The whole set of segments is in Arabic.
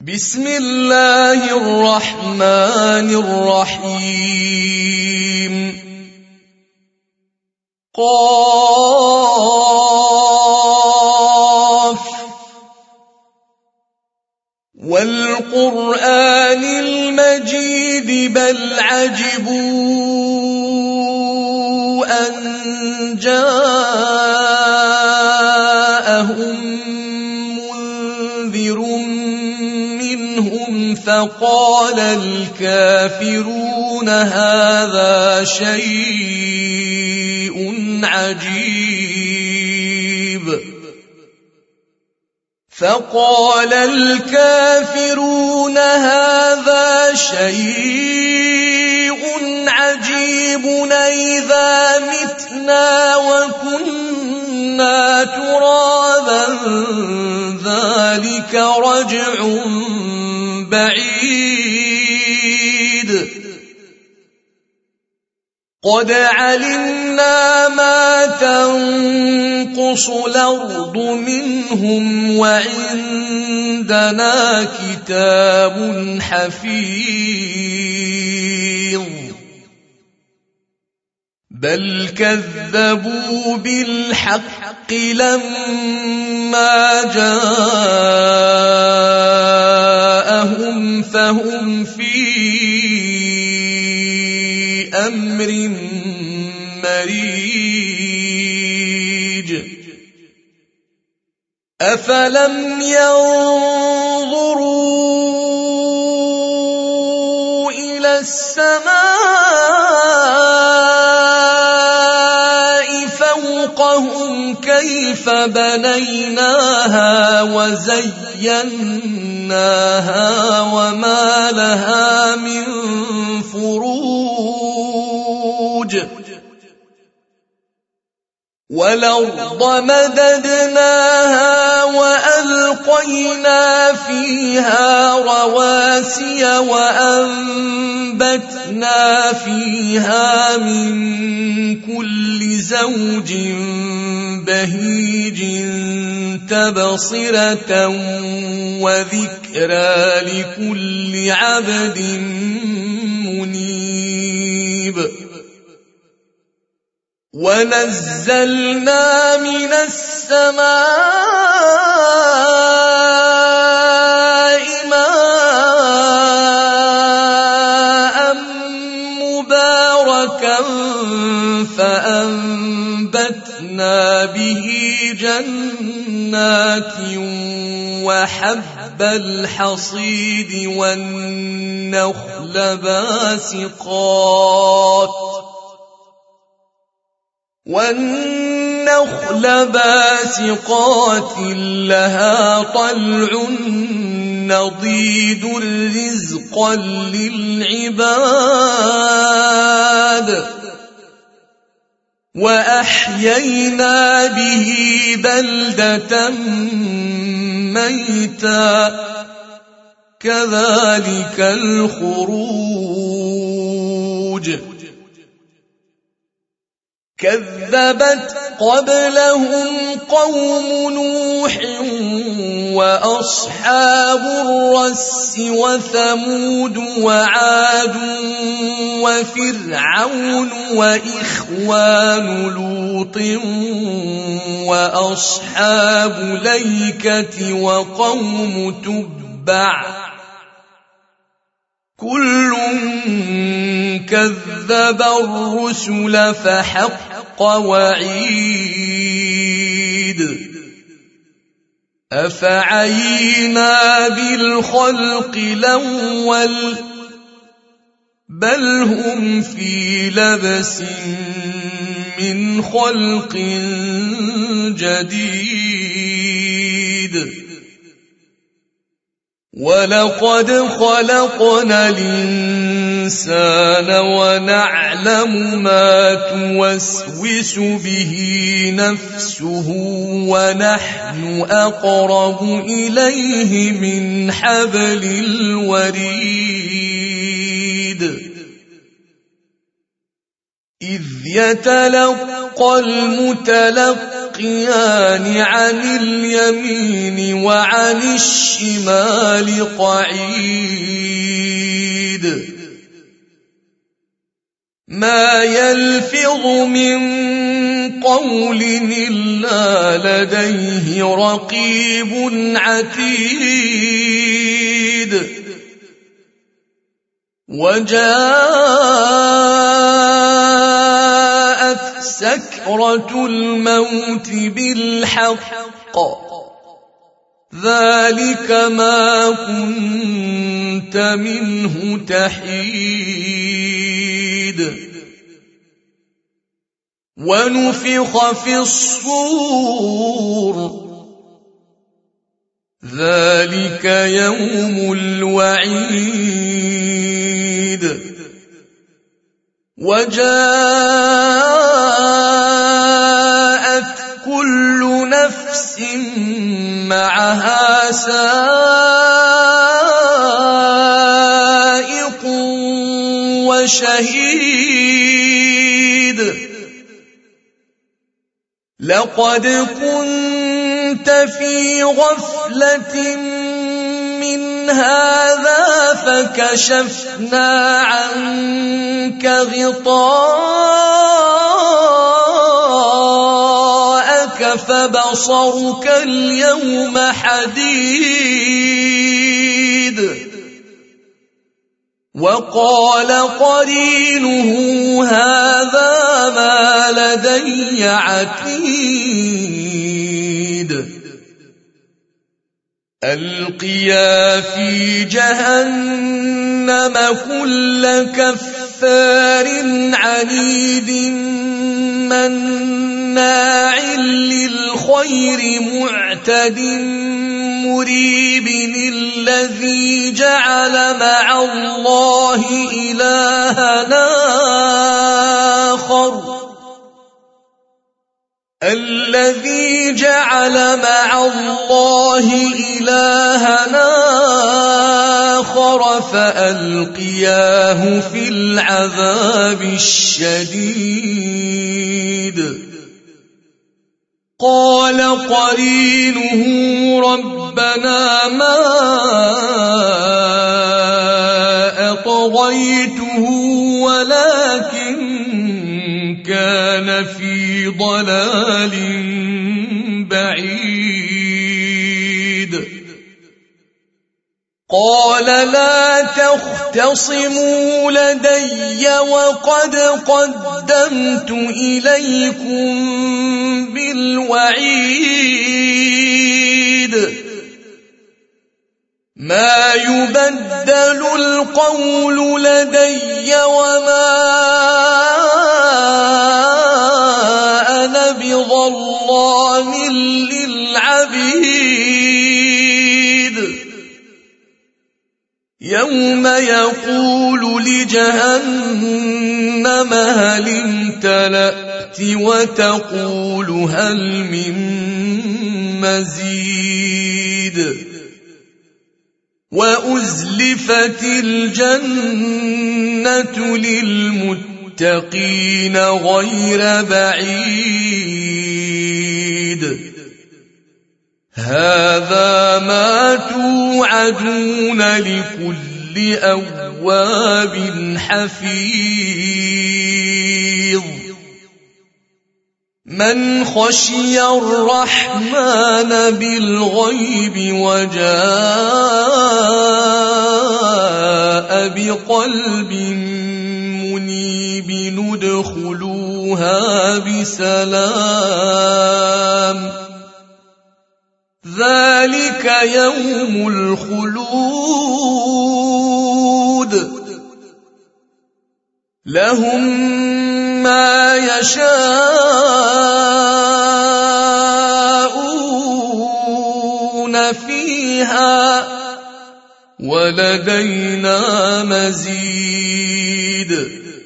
بسم الله الرحمن الرحيم قاف والقرآن المجيد بل عجبوا أن جاءهم منذر منهم فقال الكافرون هذا شيء عجيب فقال الكافرون هذا شيء عجيب أإذا متنا وكنا ترابا ذلك رجع بعيد قد علمنا ما تنقص الأرض منهم وعندنا كتاب حفيظ بل كذبوا بالحق لما جاءهم فهم في أمر مريج أفلم ينظروا إلى السماء فوقهم كيف بنيناها وزيناها وما لها من فروج والأرض مددناها وألقينا فيها رواسي وأنبتنا فيها من كل زوج بهيج تبصرة وذكرى لكل عبد منيب ونزلنا من السماء ماء مباركا فأنبتنا به جنات وحب الحصيد والنخل باسقات لها طلع نضيد رزقا للعباد وأحيينا به بلدة ميتا كذلك الخروج كذبت قبلهم قوم نوح وأصحاب الرس وثمود وعاد وفرعون وإخوان لوط وأصحاب الأيكة وقوم تبع كل كذب الرسل فحق وعيد أفعينا بالخلق الأول بل هم في لبس من خلق جديد ولقد خلقنا الإنسان ونعلم ما توسوس به نفسه ونحن أقرب إليه من حبل الوريد إذ يتلقى المتلقيان يستلقيان عن اليمين وعن الشمال قعيد ما يلفظ من قول إلا لديه رقيب عتيد وجاءت سكرة الموت بالحق ذلك ما كنت منه تحيد ونفخ في الصور ذلك يوم الوعيد وجاءت كل نفس معها سائق وشهيد لقد كنت في غفلة من هذا فكشفنا عنك غطاءك فبصرك اليوم حديد وقال قرينه هذا ما لدي عتيد ألقيا في جهنم كل كفار عنيد مناع للخير معتد مريب الذي جعل مع الله إلها آخر الذي جعل مع الله إلها آخر فألقياه في العذاب الشديد قال قرينه ربنا ما أطغيته ولكن كان في ضلال بعيد قال لا تختصموا لدي وقد قدمت إليكم بالوعيد ما يبدل القول لدي وما أنا بظلام للعبيد يوم يقول لجهنم هل امتلأت وتقول هل من مزيد وأزلفت الجنة للمتقين غير بعيد هذا ما توعدون لكل أواب حفيظ من خشي الرحمن بالغيب وجاء بقلب منيب ندخلوها بسلام ذلك يوم الخلود لهم ما يشاءون فيها ولدينا مزيد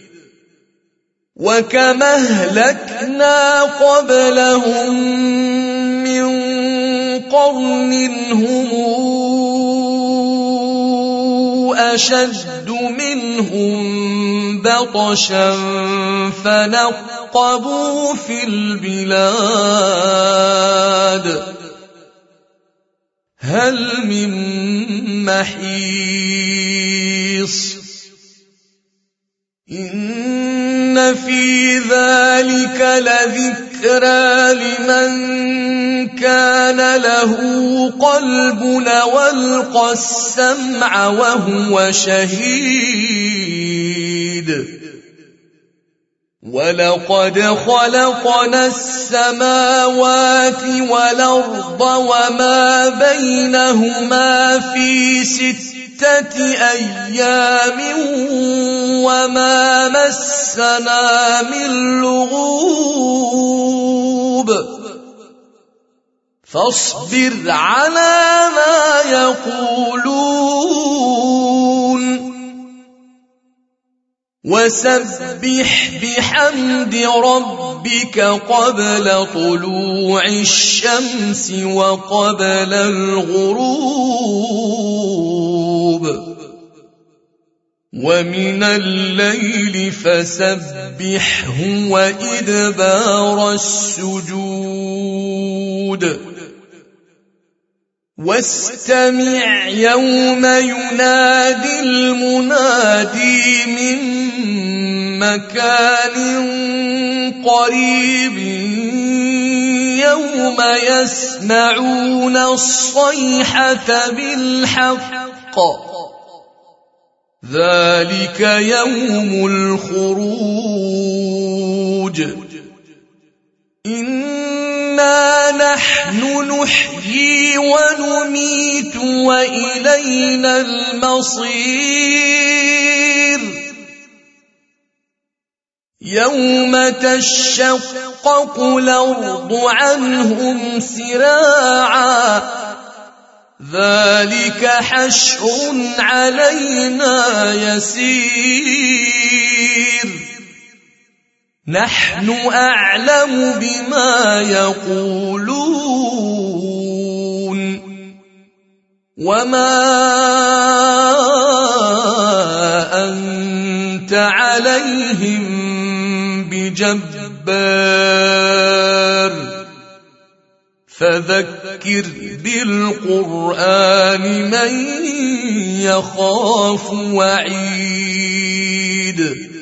وكما أهلكنا قبلهم من قرن هم أشد منهم بطشا فنقبوا في البلاد هل من محيص إن في ذلك لذكرى لمن كان له قلب والقى السمع وهو شهيد ولقد خلقنا السماوات والأرض وما بينهما في 6 أيام وما مسنا من لغوب فاصبر على ما يقولون وسبح بحمد ربك قبل طلوع الشمس وقبل الغروب ومن الليل فسبحه وإدبار السجود واستمع يوم ينادي المنادي من مكان قريب يوم يسمعون الصيحة بالحق ذلك يوم الخروج إنا نحن نحيي ونميت وإلينا المصير يوم تشقق الأرض عنهم سراعا ذلك حشر علينا يسير نحن أعلم بما يقولون وما أنت عليهم بجبار فذكر بالقرآن من يخاف وعيد